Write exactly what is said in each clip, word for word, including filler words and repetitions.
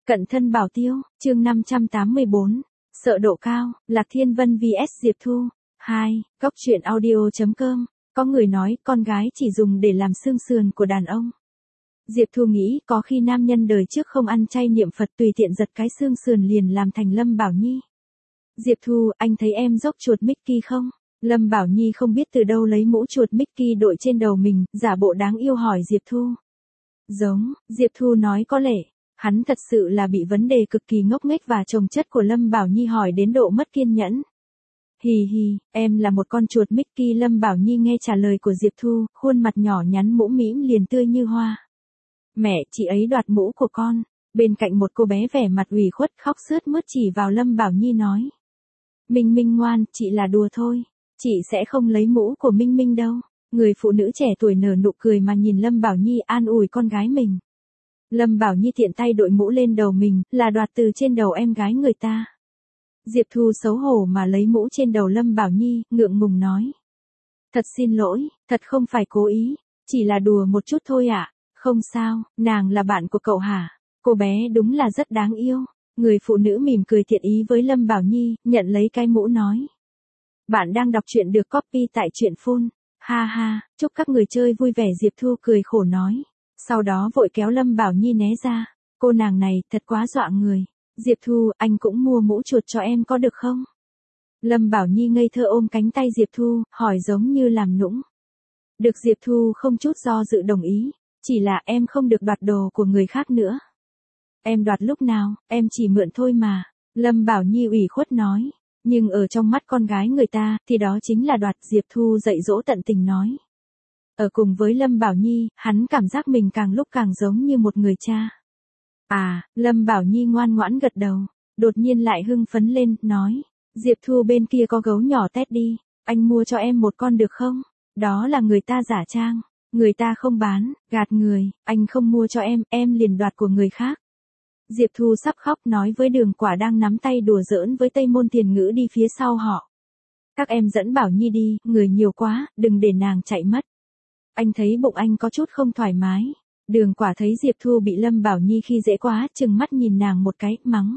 Cận thân bảo tiêu, chương năm trăm tám mươi bốn. Sợ độ cao, Lạc Thiên Vân vs Diệp Thu. hai. Góc truyện audio chấm com. Có người nói con gái chỉ dùng để làm xương sườn của đàn ông. Diệp Thu nghĩ có khi nam nhân đời trước không ăn chay niệm Phật tùy tiện giật cái xương sườn liền làm thành Lâm Bảo Nhi. Diệp Thu, anh thấy em dốc chuột Mickey không? Lâm Bảo Nhi không biết từ đâu lấy mũ chuột Mickey đội trên đầu mình, giả bộ đáng yêu hỏi Diệp Thu. Giống, Diệp Thu nói có lẽ. Hắn thật sự là bị vấn đề cực kỳ ngốc nghếch và chồng chất của Lâm Bảo Nhi hỏi đến độ mất kiên nhẫn. Hì hì, em là một con chuột Mickey. Lâm Bảo Nhi nghe trả lời của Diệp Thu, khuôn mặt nhỏ nhắn mũm mĩm liền tươi như hoa. Mẹ, chị ấy đoạt mũ của con. Bên cạnh một cô bé vẻ mặt ủy khuất khóc sướt mướt chỉ vào Lâm Bảo Nhi nói. Minh Minh ngoan, chị là đùa thôi. Chị sẽ không lấy mũ của Minh Minh đâu. Người phụ nữ trẻ tuổi nở nụ cười mà nhìn Lâm Bảo Nhi an ủi con gái mình. Lâm Bảo Nhi tiện tay đội mũ lên đầu mình, là đoạt từ trên đầu em gái người ta. Diệp Thu xấu hổ mà lấy mũ trên đầu Lâm Bảo Nhi, ngượng ngùng nói. Thật xin lỗi, thật không phải cố ý, chỉ là đùa một chút thôi ạ. Không sao, nàng là bạn của cậu hả? Cô bé đúng là rất đáng yêu. Người phụ nữ mỉm cười thiện ý với Lâm Bảo Nhi, nhận lấy cái mũ nói. Bạn đang đọc truyện được copy tại truyện phun. Ha ha, chúc các người chơi vui vẻ. Diệp Thu cười khổ nói. Sau đó vội kéo Lâm Bảo Nhi né ra. Cô nàng này thật quá dọa người. Diệp Thu, anh cũng mua mũ chuột cho em có được không? Lâm Bảo Nhi ngây thơ ôm cánh tay Diệp Thu, hỏi giống như làm nũng. Được. Diệp Thu không chút do dự đồng ý. Chỉ là em không được đoạt đồ của người khác nữa. Em đoạt lúc nào, em chỉ mượn thôi mà. Lâm Bảo Nhi ủy khuất nói. Nhưng ở trong mắt con gái người ta, thì đó chính là đoạt. Diệp Thu dạy dỗ tận tình nói. Ở cùng với Lâm Bảo Nhi, hắn cảm giác mình càng lúc càng giống như một người cha. À, Lâm Bảo Nhi ngoan ngoãn gật đầu, đột nhiên lại hưng phấn lên, nói. Diệp Thu bên kia có gấu nhỏ Teddy, anh mua cho em một con được không? Đó là người ta giả trang, người ta không bán, gạt người, anh không mua cho em, em liền đoạt của người khác. Diệp Thu sắp khóc nói với Đường Quả đang nắm tay đùa giỡn với Tây Môn Tiền Ngữ đi phía sau họ. Các em dẫn Bảo Nhi đi, người nhiều quá, đừng để nàng chạy mất. Anh thấy bụng anh có chút không thoải mái. Đường Quả thấy Diệp Thu bị Lâm Bảo Nhi khi dễ quá, trừng mắt nhìn nàng một cái, mắng.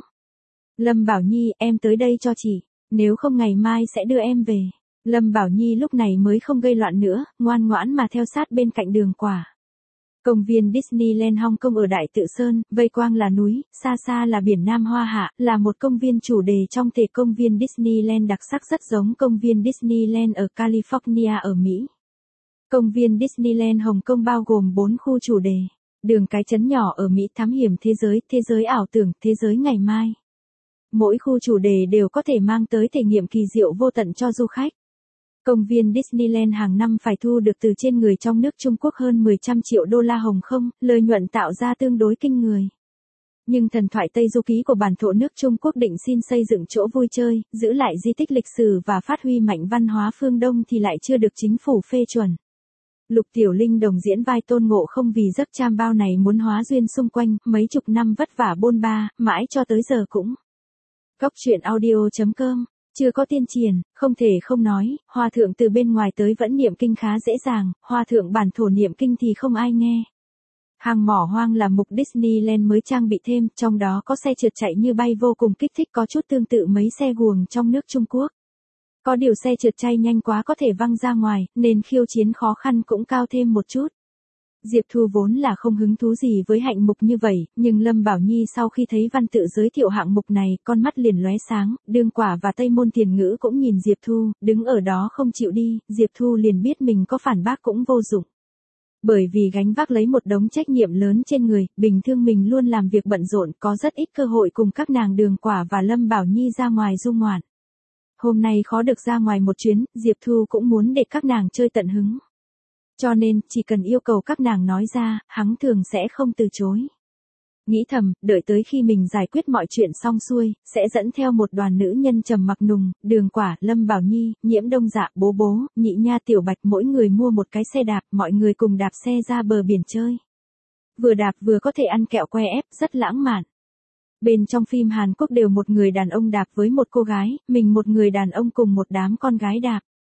Lâm Bảo Nhi, em tới đây cho chị, nếu không ngày mai sẽ đưa em về. Lâm Bảo Nhi lúc này mới không gây loạn nữa, ngoan ngoãn mà theo sát bên cạnh Đường Quả. Công viên Disneyland Hong Kong ở Đại Tự Sơn, vây quanh là núi, xa xa là biển Nam Hoa Hạ, là một công viên chủ đề trong thể công viên Disneyland đặc sắc rất giống công viên Disneyland ở California ở Mỹ. Công viên Disneyland Hồng Kông bao gồm bốn khu chủ đề. Đường cái trấn nhỏ ở Mỹ, thám hiểm thế giới, thế giới ảo tưởng, thế giới ngày mai. Mỗi khu chủ đề đều có thể mang tới trải nghiệm kỳ diệu vô tận cho du khách. Công viên Disneyland hàng năm phải thu được từ trên người trong nước Trung Quốc hơn mười trăm triệu đô la Hồng Kông, lợi nhuận tạo ra tương đối kinh người. Nhưng thần thoại Tây Du Ký của bản thổ nước Trung Quốc định xin xây dựng chỗ vui chơi, giữ lại di tích lịch sử và phát huy mạnh văn hóa phương Đông thì lại chưa được chính phủ phê chuẩn. Lục Tiểu Linh đồng diễn vai Tôn Ngộ Không vì giấc cham bao này muốn hóa duyên xung quanh, mấy chục năm vất vả bôn ba, mãi cho tới giờ cũng. Góc truyện audio chấm com, chưa có tiên triển, không thể không nói, hòa thượng từ bên ngoài tới vẫn niệm kinh khá dễ dàng, hòa thượng bản thổ niệm kinh thì không ai nghe. Hàng mỏ hoang là mục Disneyland mới trang bị thêm, trong đó có xe trượt chạy như bay vô cùng kích thích, có chút tương tự mấy xe guồng trong nước Trung Quốc. Có điều xe trượt chạy nhanh quá có thể văng ra ngoài, nên khiêu chiến khó khăn cũng cao thêm một chút. Diệp Thu vốn là không hứng thú gì với hạng mục như vậy, nhưng Lâm Bảo Nhi sau khi thấy văn tự giới thiệu hạng mục này, con mắt liền lóe sáng, Đường Quả và Tây Môn Tiền Ngữ cũng nhìn Diệp Thu, đứng ở đó không chịu đi, Diệp Thu liền biết mình có phản bác cũng vô dụng. Bởi vì gánh vác lấy một đống trách nhiệm lớn trên người, bình thường mình luôn làm việc bận rộn, có rất ít cơ hội cùng các nàng Đường Quả và Lâm Bảo Nhi ra ngoài du ngoạn. Hôm nay khó được ra ngoài một chuyến, Diệp Thu cũng muốn để các nàng chơi tận hứng. Cho nên, chỉ cần yêu cầu các nàng nói ra, hắn thường sẽ không từ chối. Nghĩ thầm, đợi tới khi mình giải quyết mọi chuyện xong xuôi, sẽ dẫn theo một đoàn nữ nhân trầm mặc nùng, Đường Quả, Lâm Bảo Nhi, Nhiễm Đông Dạ, Bố Bố, Nhị Nha Tiểu Bạch mỗi người mua một cái xe đạp, mọi người cùng đạp xe ra bờ biển chơi. Vừa đạp vừa có thể ăn kẹo que ép, rất lãng mạn. Bên trong phim Hàn Quốc đều một người đàn ông đạp với một cô gái, mình một người đàn ông cùng một đám con gái đạp.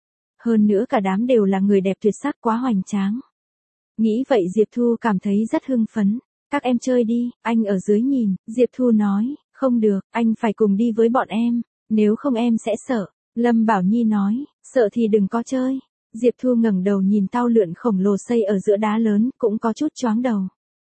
Hơn nữa cả đám đều là người đẹp tuyệt sắc quá hoành tráng. Nghĩ vậy Diệp Thu cảm thấy rất hưng phấn. các em chơi đi, anh ở dưới nhìn, Diệp Thu nói, không được, anh phải cùng đi với bọn em, nếu không em sẽ sợ. Lâm Bảo Nhi nói, sợ thì đừng có chơi. Diệp Thu ngẩng đầu nhìn tàu lượn khổng lồ xây ở giữa đá lớn, cũng có chút choáng đầu.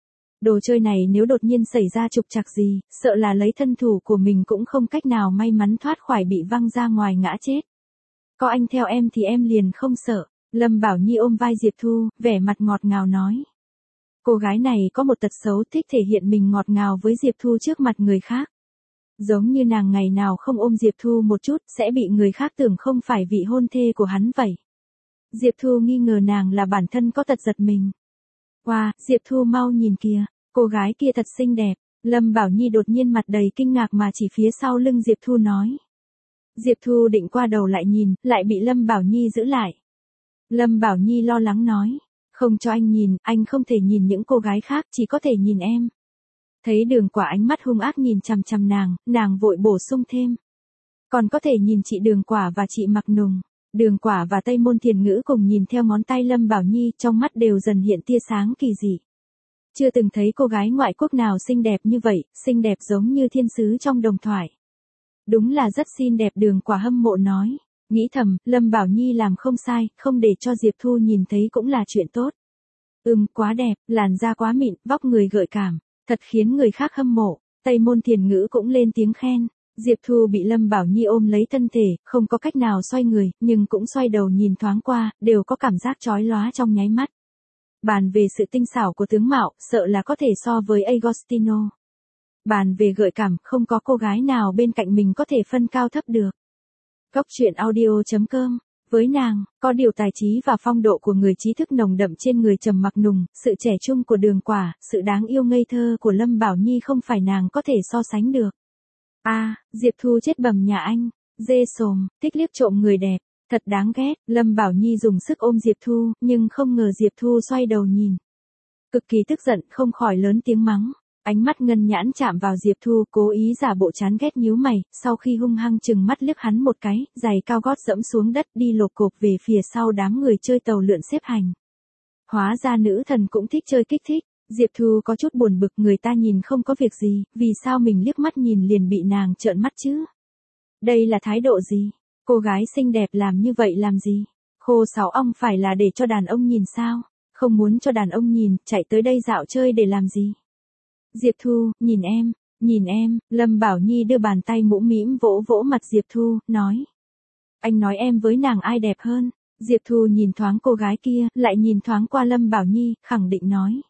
Đồ chơi này nếu đột nhiên xảy ra trục trặc gì, sợ là lấy thân thủ của mình cũng không cách nào may mắn thoát khỏi bị văng ra ngoài ngã chết. Có anh theo em thì em liền không sợ. Lâm Bảo Nhi ôm vai Diệp Thu, vẻ mặt ngọt ngào nói. Cô gái này có một tật xấu thích thể hiện mình ngọt ngào với Diệp Thu trước mặt người khác. Giống như nàng ngày nào không ôm Diệp Thu một chút sẽ bị người khác tưởng không phải vị hôn thê của hắn vậy. Diệp Thu nghi ngờ nàng là bản thân có tật giật mình. Wow, Diệp Thu mau nhìn kìa, cô gái kia thật xinh đẹp. Lâm Bảo Nhi đột nhiên mặt đầy kinh ngạc mà chỉ phía sau lưng Diệp Thu nói. Diệp Thu định qua đầu lại nhìn, lại bị Lâm Bảo Nhi giữ lại. Lâm Bảo Nhi lo lắng nói. Không cho anh nhìn, anh không thể nhìn những cô gái khác, chỉ có thể nhìn em. Thấy Đường Quả ánh mắt hung ác nhìn chằm chằm nàng, nàng vội bổ sung thêm. Còn có thể nhìn chị Đường Quả và chị Mặc Nùng. Đường Quả và Tây Môn Thiền Ngữ cùng nhìn theo ngón tay Lâm Bảo Nhi, trong mắt đều dần hiện tia sáng kỳ dị. Chưa từng thấy cô gái ngoại quốc nào xinh đẹp như vậy, xinh đẹp giống như thiên sứ trong đồng thoại. Đúng là rất xinh đẹp. Đường Quả hâm mộ nói. Nghĩ thầm, Lâm Bảo Nhi làm không sai, không để cho Diệp Thu nhìn thấy cũng là chuyện tốt. Ừm, quá đẹp, làn da quá mịn, vóc người gợi cảm, thật khiến người khác hâm mộ. Tây Môn Thiền Ngữ cũng lên tiếng khen. Diệp Thu bị Lâm Bảo Nhi ôm lấy thân thể, không có cách nào xoay người, nhưng cũng xoay đầu nhìn thoáng qua, đều có cảm giác chói lóa trong nháy mắt. Bàn về sự tinh xảo của tướng mạo, sợ là có thể so với Agostino. Bàn về gợi cảm, không có cô gái nào bên cạnh mình có thể phân cao thấp được. Góc truyện audio chấm com. Với nàng, có điều tài trí và phong độ của người trí thức nồng đậm trên người Trầm Mặc Nùng, sự trẻ trung của Đường Quả, sự đáng yêu ngây thơ của Lâm Bảo Nhi không phải nàng có thể so sánh được. A, à, Diệp Thu chết bầm nhà anh, dê sồm, thích liếc trộm người đẹp, thật đáng ghét. Lâm Bảo Nhi dùng sức ôm Diệp Thu, nhưng không ngờ Diệp Thu xoay đầu nhìn. Cực kỳ tức giận, không khỏi lớn tiếng mắng. Ánh mắt ngân nhãn chạm vào Diệp Thu, cố ý giả bộ chán ghét nhíu mày, sau khi hung hăng chừng mắt liếc hắn một cái, giày cao gót dẫm xuống đất đi lộp cộp về phía sau đám người chơi tàu lượn xếp hành. Hóa ra nữ thần cũng thích chơi kích thích. Diệp Thu có chút buồn bực, người ta nhìn không có việc gì, vì sao mình liếc mắt nhìn liền bị nàng trợn mắt chứ? Đây là thái độ gì? Cô gái xinh đẹp làm như vậy làm gì? Khô sáu ong phải là để cho đàn ông nhìn sao? Không muốn cho đàn ông nhìn, chạy tới đây dạo chơi để làm gì? Diệp Thu, nhìn em, nhìn em. Lâm Bảo Nhi đưa bàn tay mũm mĩm vỗ vỗ mặt Diệp Thu, nói. Anh nói em với nàng ai đẹp hơn? Diệp Thu nhìn thoáng cô gái kia, lại nhìn thoáng qua Lâm Bảo Nhi, khẳng định nói.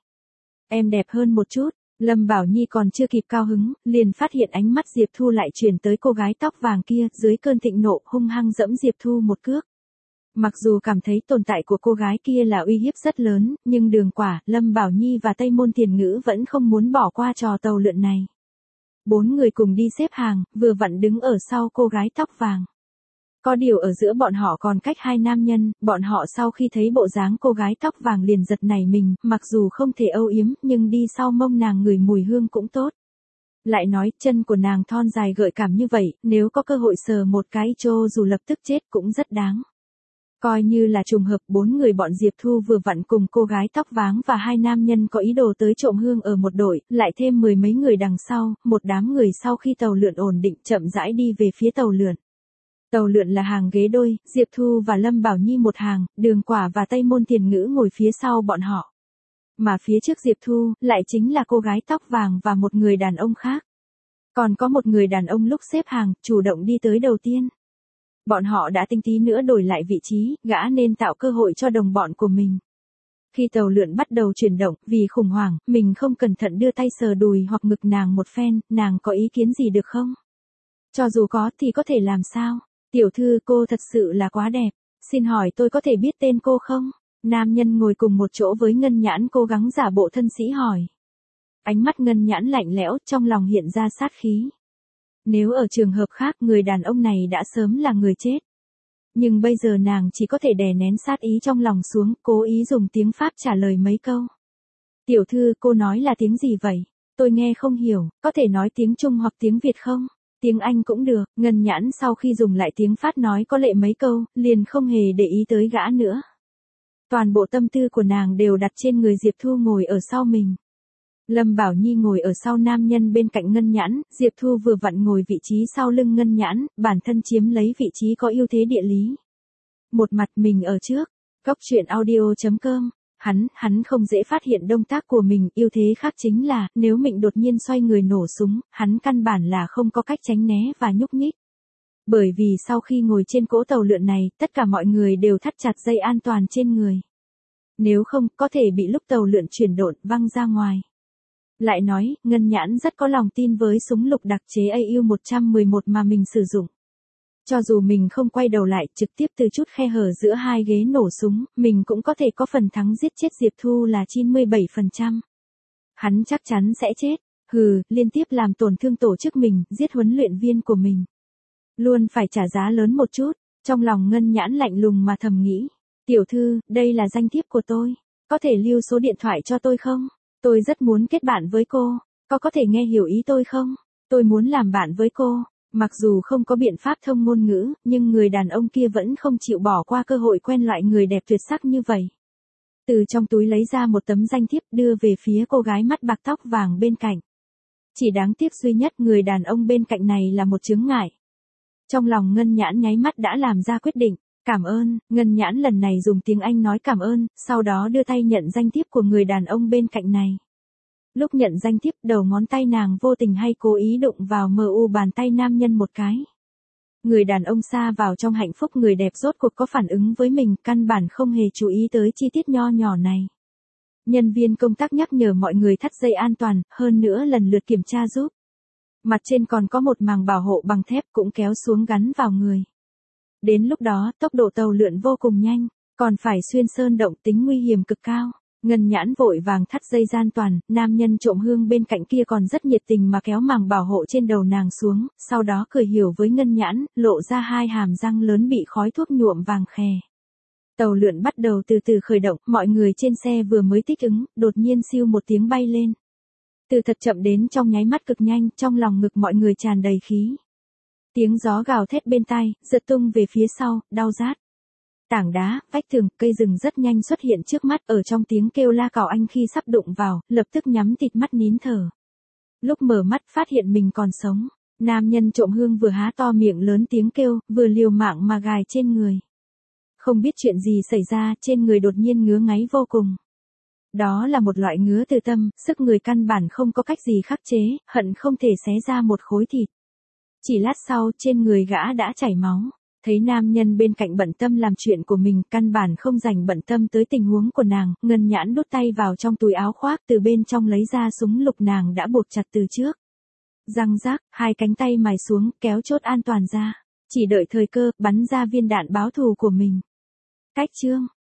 Em đẹp hơn một chút. Lâm Bảo Nhi còn chưa kịp cao hứng, liền phát hiện ánh mắt Diệp Thu lại chuyển tới cô gái tóc vàng kia, dưới cơn thịnh nộ hung hăng dẫm Diệp Thu một cước. Mặc dù cảm thấy tồn tại của cô gái kia là uy hiếp rất lớn, nhưng Đường Quả, Lâm Bảo Nhi và Tây Môn Thiền Ngữ vẫn không muốn bỏ qua trò tàu lượn này. Bốn người cùng đi xếp hàng, vừa vặn đứng ở sau cô gái tóc vàng. Có điều ở giữa bọn họ còn cách hai nam nhân, bọn họ sau khi thấy bộ dáng cô gái tóc vàng liền giật nảy mình, mặc dù không thể âu yếm, nhưng đi sau mông nàng ngửi mùi hương cũng tốt. Lại nói, chân của nàng thon dài gợi cảm như vậy, nếu có cơ hội sờ một cái trô dù lập tức chết cũng rất đáng. Coi như là trùng hợp, bốn người bọn Diệp Thu vừa vặn cùng cô gái tóc váng và hai nam nhân có ý đồ tới trộm hương ở một đội, lại thêm mười mấy người đằng sau, một đám người sau khi tàu lượn ổn định chậm rãi đi về phía tàu lượn. Tàu lượn là hàng ghế đôi, Diệp Thu và Lâm Bảo Nhi một hàng, Đường Quả và Tây Môn Thiền Ngữ ngồi phía sau bọn họ. Mà phía trước Diệp Thu, lại chính là cô gái tóc vàng và một người đàn ông khác. Còn có một người đàn ông lúc xếp hàng, chủ động đi tới đầu tiên. Bọn họ đã tính tí nữa đổi lại vị trí, gã nên tạo cơ hội cho đồng bọn của mình. Khi tàu lượn bắt đầu chuyển động, vì khủng hoảng, mình không cẩn thận đưa tay sờ đùi hoặc ngực nàng một phen, nàng có ý kiến gì được không? Cho dù có thì có thể làm sao? Tiểu thư, cô thật sự là quá đẹp. Xin hỏi tôi có thể biết tên cô không? Nam nhân ngồi cùng một chỗ với Ngân Nhãn cố gắng giả bộ thân sĩ hỏi. Ánh mắt Ngân Nhãn lạnh lẽo, trong lòng hiện ra sát khí. Nếu ở trường hợp khác, người đàn ông này đã sớm là người chết. Nhưng bây giờ nàng chỉ có thể đè nén sát ý trong lòng xuống, cố ý dùng tiếng Pháp trả lời mấy câu. Tiểu thư, cô nói là tiếng gì vậy? Tôi nghe không hiểu, có thể nói tiếng Trung hoặc tiếng Việt không? Tiếng Anh cũng được. Ngân Nhãn sau khi dùng lại tiếng Pháp nói có lệ mấy câu, liền không hề để ý tới gã nữa. Toàn bộ tâm tư của nàng đều đặt trên người Diệp Thu ngồi ở sau mình. Lâm Bảo Nhi ngồi ở sau nam nhân bên cạnh Ngân Nhãn, Diệp Thu vừa vặn ngồi vị trí sau lưng Ngân Nhãn, bản thân chiếm lấy vị trí có ưu thế địa lý. Một mặt mình ở trước, Cốc truyện audio chấm com, hắn, hắn không dễ phát hiện động tác của mình, ưu thế khác chính là, nếu mình đột nhiên xoay người nổ súng, hắn căn bản là không có cách tránh né và nhúc nhích. Bởi vì sau khi ngồi trên cỗ tàu lượn này, tất cả mọi người đều thắt chặt dây an toàn trên người. Nếu không, có thể bị lúc tàu lượn chuyển độn văng ra ngoài. Lại nói, Ngân Nhãn rất có lòng tin với súng lục đặc chế A U một một một mà mình sử dụng. Cho dù mình không quay đầu lại, trực tiếp từ chút khe hở giữa hai ghế nổ súng, mình cũng có thể có phần thắng giết chết Diệp Thu là chín mươi bảy phần trăm. Hắn chắc chắn sẽ chết, hừ, liên tiếp làm tổn thương tổ chức mình, giết huấn luyện viên của mình. Luôn phải trả giá lớn một chút, trong lòng Ngân Nhãn lạnh lùng mà thầm nghĩ. Tiểu thư, đây là danh thiếp của tôi, có thể lưu số điện thoại cho tôi không? Tôi rất muốn kết bạn với cô, có có thể nghe hiểu ý tôi không? Tôi muốn làm bạn với cô. Mặc dù không có biện pháp thông ngôn ngữ, nhưng người đàn ông kia vẫn không chịu bỏ qua cơ hội quen loại người đẹp tuyệt sắc như vậy. Từ trong túi lấy ra một tấm danh thiếp đưa về phía cô gái mắt bạc tóc vàng bên cạnh. Chỉ đáng tiếc duy nhất người đàn ông bên cạnh này là một chướng ngại. Trong lòng Ngân Nhãn nháy mắt đã làm ra quyết định. Cảm ơn, Ngân Nhãn lần này dùng tiếng Anh nói cảm ơn, sau đó đưa tay nhận danh thiếp của người đàn ông bên cạnh này. Lúc nhận danh thiếp, đầu ngón tay nàng vô tình hay cố ý đụng vào mờ u bàn tay nam nhân một cái. Người đàn ông xa vào trong hạnh phúc người đẹp rốt cuộc có phản ứng với mình, căn bản không hề chú ý tới chi tiết nho nhỏ này. Nhân viên công tác nhắc nhở mọi người thắt dây an toàn, hơn nữa lần lượt kiểm tra giúp. Mặt trên còn có một màng bảo hộ bằng thép cũng kéo xuống gắn vào người. Đến lúc đó, tốc độ tàu lượn vô cùng nhanh, còn phải xuyên sơn động, tính nguy hiểm cực cao. Ngân Nhãn vội vàng thắt dây an toàn, nam nhân trộm hương bên cạnh kia còn rất nhiệt tình mà kéo màng bảo hộ trên đầu nàng xuống, sau đó cười hiểu với Ngân Nhãn, lộ ra hai hàm răng lớn bị khói thuốc nhuộm vàng khè. Tàu lượn bắt đầu từ từ khởi động, mọi người trên xe vừa mới thích ứng, đột nhiên siêu một tiếng bay lên. Từ thật chậm đến trong nháy mắt cực nhanh, trong lòng ngực mọi người tràn đầy khí. Tiếng gió gào thét bên tai, giật tung về phía sau, đau rát. Tảng đá, vách tường, cây rừng rất nhanh xuất hiện trước mắt, ở trong tiếng kêu la cào anh khi sắp đụng vào, lập tức nhắm tịt mắt nín thở. Lúc mở mắt phát hiện mình còn sống, nam nhân trộm hương vừa há to miệng lớn tiếng kêu, vừa liều mạng mà gài trên người. Không biết chuyện gì xảy ra, trên người đột nhiên ngứa ngáy vô cùng. Đó là một loại ngứa từ tâm, sức người căn bản không có cách gì khắc chế, hận không thể xé ra một khối thịt. Chỉ lát sau, trên người gã đã chảy máu. Thấy nam nhân bên cạnh bận tâm làm chuyện của mình, căn bản không dành bận tâm tới tình huống của nàng, Ngân Nhãn đút tay vào trong túi áo khoác, từ bên trong lấy ra súng lục nàng đã buộc chặt từ trước. Răng rác, hai cánh tay mài xuống, kéo chốt an toàn ra. Chỉ đợi thời cơ, bắn ra viên đạn báo thù của mình. Cách chương